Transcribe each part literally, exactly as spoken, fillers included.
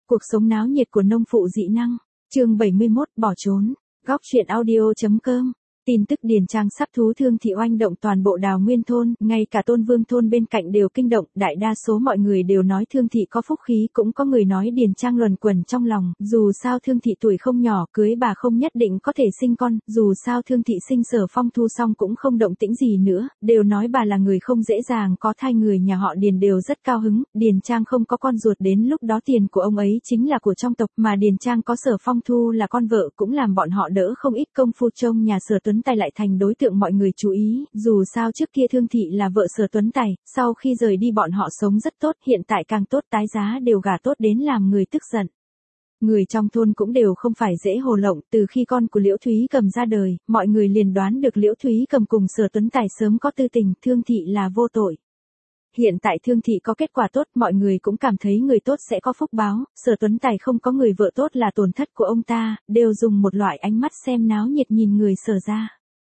Cuộc sống náo nhiệt của nông phụ dị năng. Chương bảy mươi mốt, bỏ trốn. Góc truyện audio.com. Tin tức Điền Trang sắp thú thương thị oanh động toàn bộ Đào Nguyên thôn, ngay cả Tôn Vương thôn bên cạnh đều kinh động, đại đa số mọi người đều nói thương thị có phúc khí, cũng có người nói Điền Trang luẩn quẩn trong lòng, dù sao thương thị tuổi không nhỏ, cưới bà không nhất định có thể sinh con, dù sao thương thị sinh Sở Phong Thu xong cũng không động tĩnh gì nữa, đều nói bà là người không dễ dàng có thai, người nhà họ Điền đều rất cao hứng, Điền Trang không có con ruột, đến lúc đó tiền của ông ấy chính là của trong tộc, mà Điền Trang có Sở Phong Thu là con vợ cũng làm bọn họ đỡ không ít công phu, trông nhà Sở Tuấn Tài lại thành đối tượng mọi người chú ý, dù sao trước kia thương thị là vợ Sở Tuấn Tài, sau khi rời đi bọn họ sống rất tốt, hiện tại càng tốt, tái giá đều gả tốt đến làm người tức giận. Người trong thôn cũng đều không phải dễ hồ lộng, từ khi con của Liễu Thúy Cầm ra đời, mọi người liền đoán được Liễu Thúy Cầm cùng Sở Tuấn Tài sớm có tư tình, thương thị là vô tội. Hiện tại thương thị có kết quả tốt, mọi người cũng cảm thấy người tốt sẽ có phúc báo, Sở Tuấn Tài không có người vợ tốt là tổn thất của ông ta, đều dùng một loại ánh mắt xem náo nhiệt nhìn người Sở ra.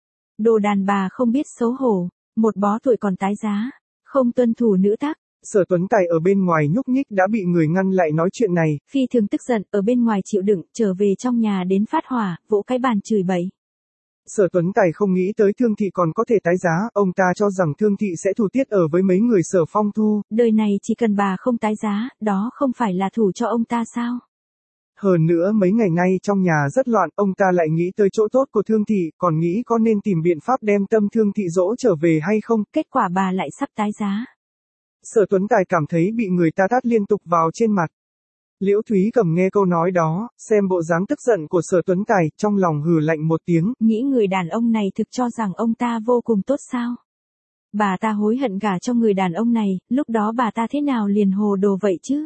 Đồ đàn bà không biết xấu hổ, một bó tuổi còn tái giá, không tuân thủ nữ tắc. Sở Tuấn Tài ở bên ngoài nhúc nhích đã bị người ngăn lại nói chuyện này. Phi thường tức giận, ở bên ngoài chịu đựng, trở về trong nhà đến phát hỏa, vỗ cái bàn chửi bậy. Sở Tuấn Tài không nghĩ tới thương thị còn có thể tái giá, ông ta cho rằng thương thị sẽ thủ tiết ở với mấy người Sở Phong Thu. Đời này chỉ cần bà không tái giá, đó không phải là thủ cho ông ta sao? Hơn nữa mấy ngày nay trong nhà rất loạn, ông ta lại nghĩ tới chỗ tốt của thương thị, còn nghĩ có nên tìm biện pháp đem tâm thương thị dỗ trở về hay không. Kết quả bà lại sắp tái giá. Sở Tuấn Tài cảm thấy bị người ta tát liên tục vào trên mặt. Liễu Thúy Cầm nghe câu nói đó, xem bộ dáng tức giận của Sở Tuấn Tài, trong lòng hừ lạnh một tiếng. Nghĩ người đàn ông này thực cho rằng ông ta vô cùng tốt sao? Bà ta hối hận gả cho người đàn ông này, lúc đó bà ta thế nào liền hồ đồ vậy chứ?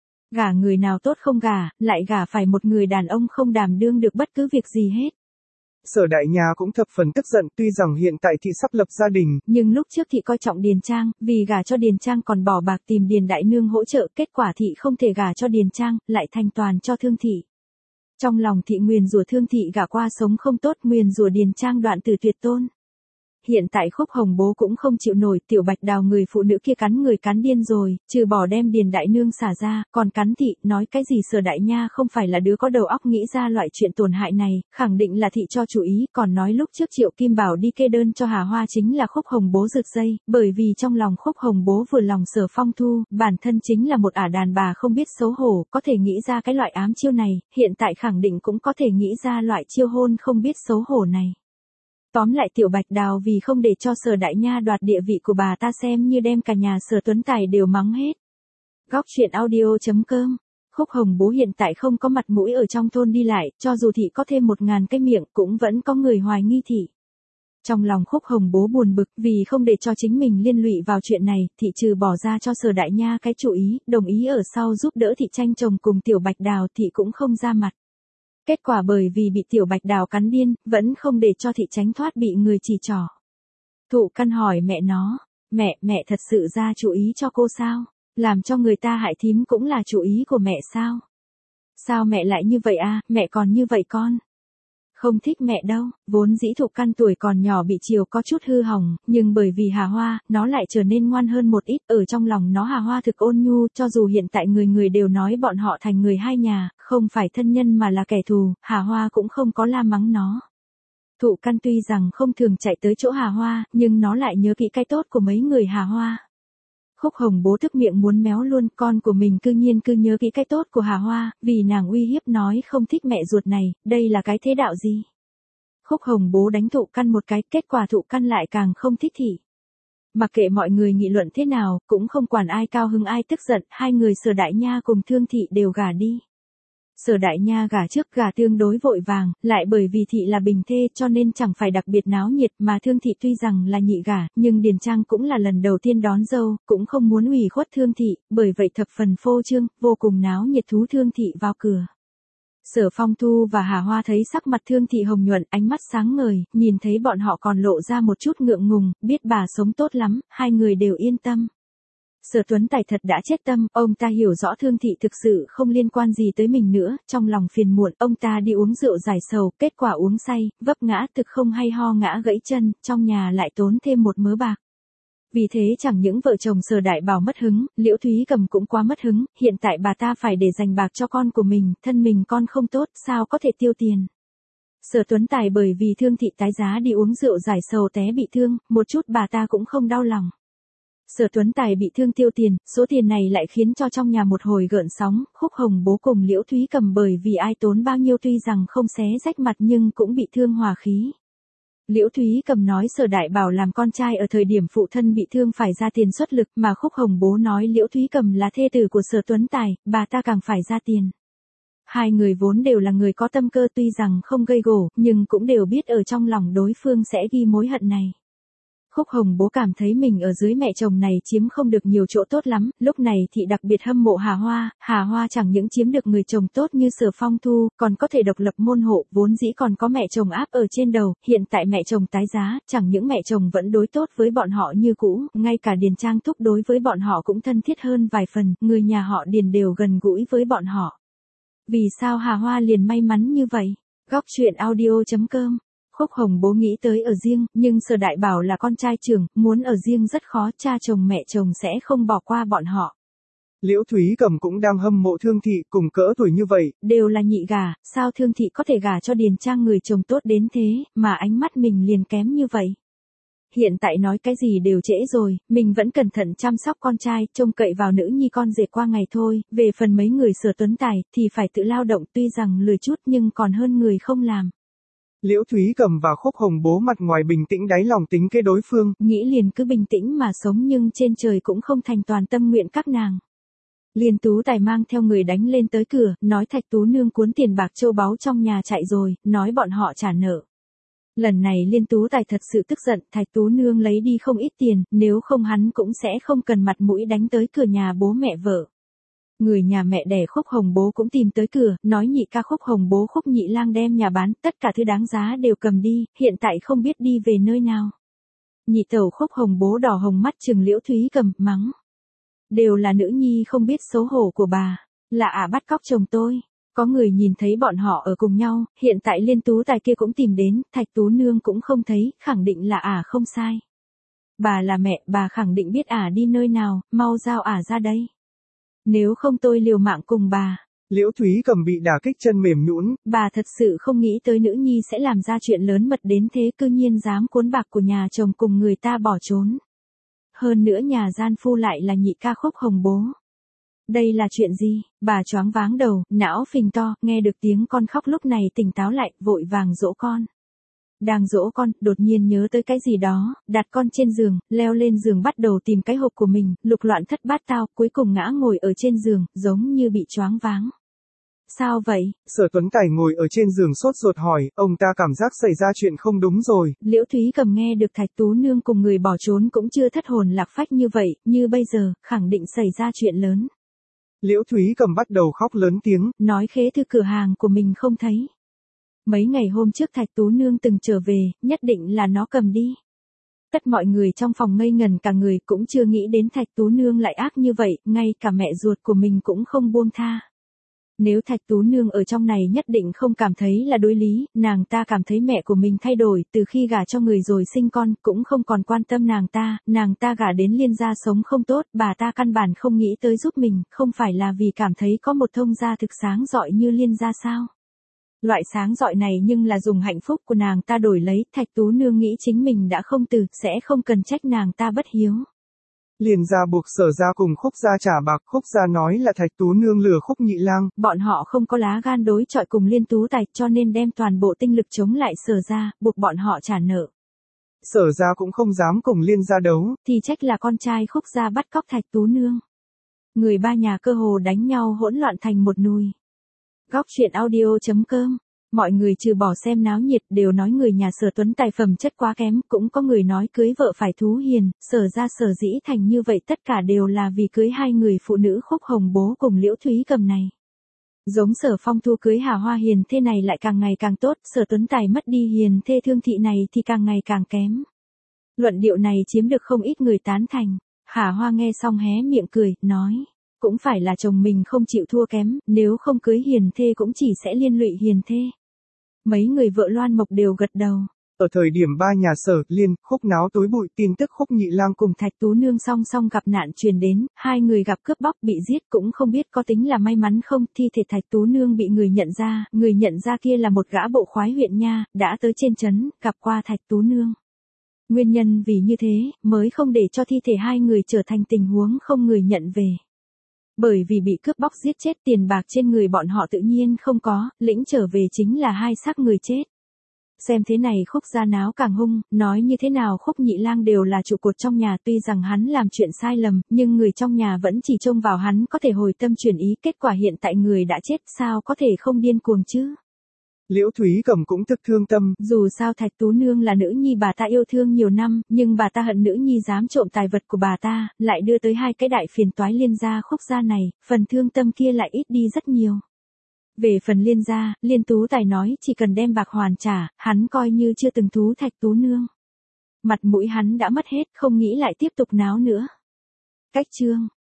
Gả người nào tốt không gả, lại gả phải một người đàn ông không đảm đương được bất cứ việc gì hết. Sở Đại Nha cũng thập phần tức giận, tuy rằng hiện tại thị sắp lập gia đình, nhưng lúc trước thị coi trọng Điền Trang, vì gả cho Điền Trang còn bỏ bạc tìm Điền Đại Nương hỗ trợ, kết quả thị không thể gả cho Điền Trang, lại thành toàn cho thương thị. Trong lòng thị nguyền rủa thương thị gả qua sống không tốt, nguyền rủa Điền Trang đoạn tử tuyệt tôn. Hiện tại Khúc Hồng Bố cũng không chịu nổi, Tiểu Bạch Đào người phụ nữ kia cắn người cắn điên rồi, trừ bỏ đem Điền Đại Nương xả ra, còn cắn thị, nói cái gì Sở Đại Nha không phải là đứa có đầu óc nghĩ ra loại chuyện tổn hại này, khẳng định là thị cho chủ ý, còn nói lúc trước Triệu Kim Bảo đi kê đơn cho Hà Hoa chính là Khúc Hồng Bố rực dây, bởi vì trong lòng Khúc Hồng Bố vừa lòng Sở Phong Thu, bản thân chính là một ả đàn bà không biết xấu hổ, có thể nghĩ ra cái loại ám chiêu này, hiện tại khẳng định cũng có thể nghĩ ra loại chiêu hôn không biết xấu hổ này. Tóm lại Tiểu Bạch Đào vì không để cho Sở Đại Nha đoạt địa vị của bà ta xem như đem cả nhà Sở Tuấn Tài đều mắng hết. Góc truyện audio.com. Khúc Hồng Bố hiện tại không có mặt mũi ở trong thôn đi lại, cho dù thị có thêm một ngàn cái miệng cũng vẫn có người hoài nghi thị. Trong lòng Khúc Hồng Bố buồn bực vì không để cho chính mình liên lụy vào chuyện này, thị trừ bỏ ra cho Sở Đại Nha cái chủ ý, đồng ý ở sau giúp đỡ thị tranh chồng cùng Tiểu Bạch Đào, thị cũng không ra mặt. Kết quả bởi vì bị Tiểu Bạch Đào cắn điên, vẫn không để cho thị tránh thoát bị người chỉ trỏ. Thụ Căn hỏi mẹ nó, mẹ, mẹ thật sự ra chủ ý cho cô sao? Làm cho người ta hại thím cũng là chủ ý của mẹ sao? Sao mẹ lại như vậy à, mẹ còn như vậy con? Không thích mẹ đâu, vốn dĩ Thụ Căn tuổi còn nhỏ bị chiều có chút hư hỏng, nhưng bởi vì Hà Hoa, nó lại trở nên ngoan hơn một ít, ở trong lòng nó Hà Hoa thực ôn nhu, cho dù hiện tại người người đều nói bọn họ thành người hai nhà, không phải thân nhân mà là kẻ thù, Hà Hoa cũng không có la mắng nó. Thụ Căn tuy rằng không thường chạy tới chỗ Hà Hoa, nhưng nó lại nhớ kỹ cái tốt của mấy người Hà Hoa. Khúc Hồng Bố tức miệng muốn méo luôn, con của mình cư nhiên cư nhớ kỹ cái tốt của Hà Hoa, vì nàng uy hiếp nói không thích mẹ ruột này, đây là cái thế đạo gì? Khúc Hồng Bố đánh Thụ Căn một cái, kết quả Thụ Căn lại càng không thích thị. Mặc kệ mọi người nghị luận thế nào, cũng không quản ai cao hứng ai tức giận, hai người Sở Đại Nha cùng Thương thị đều gả đi. Sở Đại Nha gả trước gả tương đối vội vàng, lại bởi vì thị là bình thê cho nên chẳng phải đặc biệt náo nhiệt, mà Thương thị tuy rằng là nhị gả, nhưng Điền Trang cũng là lần đầu tiên đón dâu, cũng không muốn ủy khuất Thương thị, bởi vậy thập phần phô trương, vô cùng náo nhiệt thú Thương thị vào cửa. Sở Phong Thu và Hà Hoa thấy sắc mặt Thương thị hồng nhuận, ánh mắt sáng ngời, nhìn thấy bọn họ còn lộ ra một chút ngượng ngùng, biết bà sống tốt lắm, hai người đều yên tâm. Sở Tuấn Tài thật đã chết tâm, ông ta hiểu rõ Thương thị thực sự không liên quan gì tới mình nữa, trong lòng phiền muộn, ông ta đi uống rượu giải sầu, kết quả uống say, vấp ngã thực không hay ho ngã gãy chân, trong nhà lại tốn thêm một mớ bạc. Vì thế chẳng những vợ chồng Sở Đại Bảo mất hứng, Liễu Thúy Cầm cũng quá mất hứng, hiện tại bà ta phải để dành bạc cho con của mình, thân mình con không tốt, sao có thể tiêu tiền. Sở Tuấn Tài bởi vì Thương Thị tái giá đi uống rượu giải sầu té bị thương, một chút bà ta cũng không đau lòng. Sở Tuấn Tài bị thương tiêu tiền, số tiền này lại khiến cho trong nhà một hồi gợn sóng, Khúc Hồng Bố cùng Liễu Thúy Cầm bởi vì ai tốn bao nhiêu tuy rằng không xé rách mặt nhưng cũng bị thương hòa khí. Liễu Thúy Cầm nói Sở Đại Bảo làm con trai ở thời điểm phụ thân bị thương phải ra tiền xuất lực, mà Khúc Hồng Bố nói Liễu Thúy Cầm là thê tử của Sở Tuấn Tài, bà ta càng phải ra tiền. Hai người vốn đều là người có tâm cơ tuy rằng không gây gổ, nhưng cũng đều biết ở trong lòng đối phương sẽ ghi mối hận này. Khúc Hồng Bố cảm thấy mình ở dưới mẹ chồng này chiếm không được nhiều chỗ tốt lắm, lúc này thì đặc biệt hâm mộ Hà Hoa, Hà Hoa chẳng những chiếm được người chồng tốt như Sở Phong Thu, còn có thể độc lập môn hộ, vốn dĩ còn có mẹ chồng áp ở trên đầu, hiện tại mẹ chồng tái giá, chẳng những mẹ chồng vẫn đối tốt với bọn họ như cũ, ngay cả Điền Trang Thúc đối với bọn họ cũng thân thiết hơn vài phần, người nhà họ Điền đều gần gũi với bọn họ. Vì sao Hà Hoa liền may mắn như vậy? Góc truyện audio chấm com. Khúc Hồng Bố nghĩ tới ở riêng, nhưng Sở Đại Bảo là con trai trưởng, muốn ở riêng rất khó, cha chồng mẹ chồng sẽ không bỏ qua bọn họ. Liễu Thúy Cầm cũng đang hâm mộ Thương Thị, cùng cỡ tuổi như vậy. Đều là nhị gả, sao Thương Thị có thể gả cho Điền Trang người chồng tốt đến thế, mà ánh mắt mình liền kém như vậy. Hiện tại nói cái gì đều trễ rồi, mình vẫn cẩn thận chăm sóc con trai, trông cậy vào nữ nhi con rể qua ngày thôi, về phần mấy người Sở Tuấn Tài, thì phải tự lao động tuy rằng lười chút nhưng còn hơn người không làm. Liễu Thúy Cầm và Khúc Hồng Bố mặt ngoài bình tĩnh đáy lòng tính kế đối phương. Nghĩ liền cứ bình tĩnh mà sống nhưng trên trời cũng không thành toàn tâm nguyện các nàng. Liên Tú Tài mang theo người đánh lên tới cửa, nói Thạch Tú Nương cuốn tiền bạc châu báu trong nhà chạy rồi, nói bọn họ trả nợ. Lần này Liên Tú Tài thật sự tức giận, Thạch Tú Nương lấy đi không ít tiền, nếu không hắn cũng sẽ không cần mặt mũi đánh tới cửa nhà bố mẹ vợ. Người nhà mẹ đẻ Khúc Hồng Bố cũng tìm tới cửa, nói nhị ca Khúc Hồng Bố Khúc Nhị Lang đem nhà bán, tất cả thứ đáng giá đều cầm đi, hiện tại không biết đi về nơi nào. Nhị tẩu Khúc Hồng Bố đỏ hồng mắt trừng Liễu Thúy Cầm, mắng. Đều là nữ nhi không biết xấu hổ của bà, là ả bắt cóc chồng tôi. Có người nhìn thấy bọn họ ở cùng nhau, hiện tại Liên Tú Tài kia cũng tìm đến, Thạch Tú Nương cũng không thấy, khẳng định là ả không sai. Bà là mẹ, bà khẳng định biết ả đi nơi nào, mau giao ả ra đây. Nếu không tôi liều mạng cùng bà. Liễu Thúy Cầm bị đả kích chân mềm nhũn. Bà thật sự không nghĩ tới nữ nhi sẽ làm ra chuyện lớn mật đến thế, cư nhiên dám cuốn bạc của nhà chồng cùng người ta bỏ trốn. Hơn nữa nhà gian phu lại là nhị ca Khúc Hồng Bố. Đây là chuyện gì? Bà choáng váng đầu, não phình to, nghe được tiếng con khóc lúc này tỉnh táo lại, vội vàng dỗ con. Đang dỗ con, đột nhiên nhớ tới cái gì đó, đặt con trên giường, leo lên giường bắt đầu tìm cái hộp của mình, lục loạn thất bát tao, cuối cùng ngã ngồi ở trên giường, giống như bị choáng váng. Sao vậy? Sở Tuấn Tài ngồi ở trên giường sốt ruột hỏi, ông ta cảm giác xảy ra chuyện không đúng rồi. Liễu Thúy Cầm nghe được Thạch Tú Nương cùng người bỏ trốn cũng chưa thất hồn lạc phách như vậy, như bây giờ, khẳng định xảy ra chuyện lớn. Liễu Thúy Cầm bắt đầu khóc lớn tiếng, nói khế thư cửa hàng của mình không thấy. Mấy ngày hôm trước Thạch Tú Nương từng trở về, nhất định là nó cầm đi. Tất mọi người trong phòng ngây ngần cả người, cũng chưa nghĩ đến Thạch Tú Nương lại ác như vậy, ngay cả mẹ ruột của mình cũng không buông tha. Nếu Thạch Tú Nương ở trong này nhất định không cảm thấy là đối lý, nàng ta cảm thấy mẹ của mình thay đổi, từ khi gả cho người rồi sinh con, cũng không còn quan tâm nàng ta, nàng ta gả đến Liên gia sống không tốt, bà ta căn bản không nghĩ tới giúp mình, không phải là vì cảm thấy có một thông gia thực sáng rọi như Liên gia sao. Loại sáng rọi này nhưng là dùng hạnh phúc của nàng ta đổi lấy, Thạch Tú Nương nghĩ chính mình đã không từ, sẽ không cần trách nàng ta bất hiếu. Liền gia buộc Sở gia cùng Khúc gia trả bạc, Khúc gia nói là Thạch Tú Nương lừa Khúc Nhị Lang. Bọn họ không có lá gan đối chọi cùng Liên Tú Tài, cho nên đem toàn bộ tinh lực chống lại Sở gia, buộc bọn họ trả nợ. Sở gia cũng không dám cùng Liên gia đấu. Thì trách là con trai Khúc gia bắt cóc Thạch Tú Nương. Người ba nhà cơ hồ đánh nhau hỗn loạn thành một nùi. Góc truyện audio chấm com. Mọi người trừ bỏ xem náo nhiệt đều nói người nhà Sở Tuấn Tài phẩm chất quá kém, cũng có người nói cưới vợ phải thú hiền, Sở ra Sở dĩ thành như vậy tất cả đều là vì cưới hai người phụ nữ Khúc Hồng Bố cùng Liễu Thúy Cầm này. Giống Sở Phong Thu cưới Hà Hoa hiền thê này lại càng ngày càng tốt, Sở Tuấn Tài mất đi hiền thê Thương Thị này thì càng ngày càng kém. Luận điệu này chiếm được không ít người tán thành. Hà Hoa nghe xong hé miệng cười, nói. Cũng phải là chồng mình không chịu thua kém, nếu không cưới hiền thê cũng chỉ sẽ liên lụy hiền thê. Mấy người vợ Loan Mộc đều gật đầu. Ở thời điểm ba nhà Sở, Liên, Khúc náo tối bụi, tin tức Khúc Nhị Lang cùng Thạch Tú Nương song song gặp nạn truyền đến, hai người gặp cướp bóc bị giết cũng không biết có tính là may mắn không, thi thể Thạch Tú Nương bị người nhận ra, người nhận ra kia là một gã bộ khoái huyện nha, đã tới trên trấn, gặp qua Thạch Tú Nương. Nguyên nhân vì như thế, mới không để cho thi thể hai người trở thành tình huống không người nhận về. Bởi vì bị cướp bóc giết chết, tiền bạc trên người bọn họ tự nhiên không có, lĩnh trở về chính là hai xác người chết. Xem thế này Khúc gia náo càng hung, nói như thế nào Khúc Nhị Lang đều là trụ cột trong nhà, tuy rằng hắn làm chuyện sai lầm, nhưng người trong nhà vẫn chỉ trông vào hắn có thể hồi tâm chuyển ý, kết quả hiện tại người đã chết, sao có thể không điên cuồng chứ? Liễu Thúy Cầm cũng thực thương tâm. Dù sao Thạch Tú Nương là nữ nhi bà ta yêu thương nhiều năm, nhưng bà ta hận nữ nhi dám trộm tài vật của bà ta, lại đưa tới hai cái đại phiền toái Liên gia Khúc gia này, phần thương tâm kia lại ít đi rất nhiều. Về phần Liên gia, Liên Tú Tài nói chỉ cần đem bạc hoàn trả, hắn coi như chưa từng thú Thạch Tú Nương. Mặt mũi hắn đã mất hết, không nghĩ lại tiếp tục náo nữa. Cách chương